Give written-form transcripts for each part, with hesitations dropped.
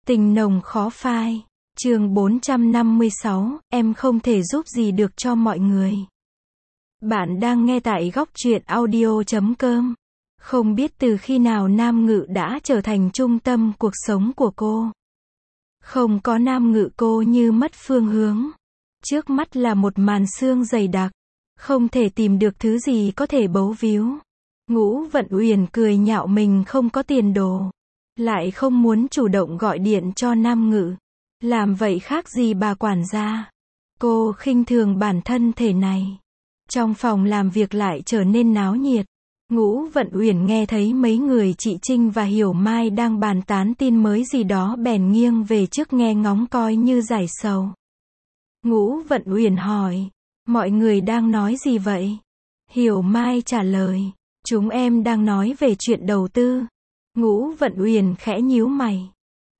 Tình nồng khó phai. Chương 456, em không thể giúp gì được cho mọi người. Bạn đang nghe tại góc truyện audio.com. Không biết từ khi nào Nam Ngự đã trở thành trung tâm cuộc sống của cô. Không có Nam Ngự cô như mất phương hướng. Trước mắt là một màn sương dày đặc. Không thể tìm được thứ gì có thể bấu víu. Ngũ Vận Uyển cười nhạo mình không có tiền đồ. Lại không muốn chủ động gọi điện cho Nam Ngự. Làm vậy khác gì bà quản gia. Cô khinh thường bản thân thể này. Trong phòng làm việc lại trở nên náo nhiệt. Ngũ Vận Uyển nghe thấy mấy người chị Trinh và Hiểu Mai đang bàn tán tin mới gì đó bèn nghiêng về trước nghe ngóng coi như giải sầu. Ngũ Vận Uyển hỏi, mọi người đang nói gì vậy? Hiểu Mai trả lời, chúng em đang nói về chuyện đầu tư. Ngũ Vận Uyển khẽ nhíu mày.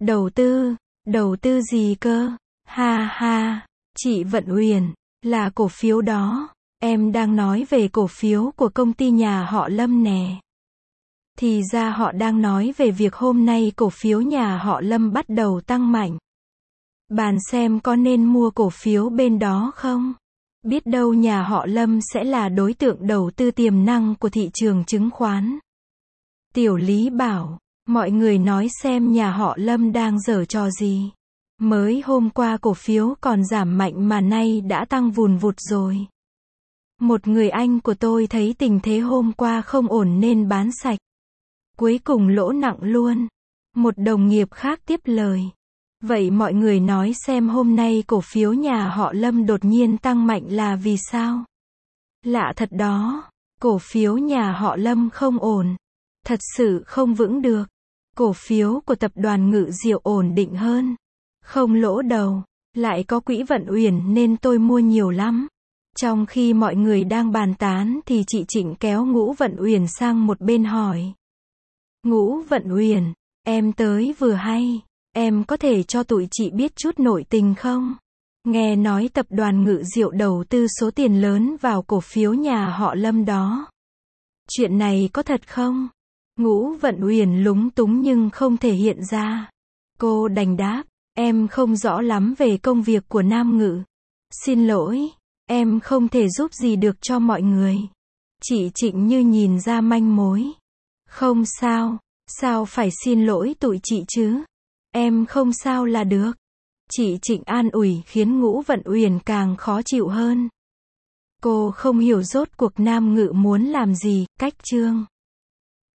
Đầu tư gì cơ? Ha ha, chị Vận Uyển, là cổ phiếu đó. Em đang nói về cổ phiếu của công ty nhà họ Lâm nè. Thì ra họ đang nói về việc hôm nay cổ phiếu nhà họ Lâm bắt đầu tăng mạnh. Bàn xem có nên mua cổ phiếu bên đó không? Biết đâu nhà họ Lâm sẽ là đối tượng đầu tư tiềm năng của thị trường chứng khoán. Tiểu Lý bảo, mọi người nói xem nhà họ Lâm đang giở trò gì. Mới hôm qua cổ phiếu còn giảm mạnh mà nay đã tăng vùn vụt rồi. Một người anh của tôi thấy tình thế hôm qua không ổn nên bán sạch. Cuối cùng lỗ nặng luôn. Một đồng nghiệp khác tiếp lời. Vậy mọi người nói xem hôm nay cổ phiếu nhà họ Lâm đột nhiên tăng mạnh là vì sao? Lạ thật đó. Cổ phiếu nhà họ Lâm không ổn. Thật sự không vững được. Cổ phiếu của tập đoàn Ngự Diệu ổn định hơn. Không lỗ đầu. Lại có quỹ Vận Uyển nên tôi mua nhiều lắm. Trong khi mọi người đang bàn tán thì chị Trịnh kéo Ngũ Vận Uyển sang một bên hỏi. Ngũ Vận Uyển, em tới vừa hay. Em có thể cho tụi chị biết chút nội tình không? Nghe nói tập đoàn Ngự Diệu đầu tư số tiền lớn vào cổ phiếu nhà họ Lâm đó. Chuyện này có thật không? Ngũ Vận Uyển lúng túng nhưng không thể hiện ra. Cô đành đáp, em không rõ lắm về công việc của Nam Ngự. Xin lỗi, em không thể giúp gì được cho mọi người. Chị Trịnh như nhìn ra manh mối. Không sao, sao phải xin lỗi tụi chị chứ? Em không sao là được. Chị Trịnh an ủi khiến Ngũ Vận Uyển càng khó chịu hơn. Cô không hiểu rốt cuộc Nam Ngự muốn làm gì, cách chương.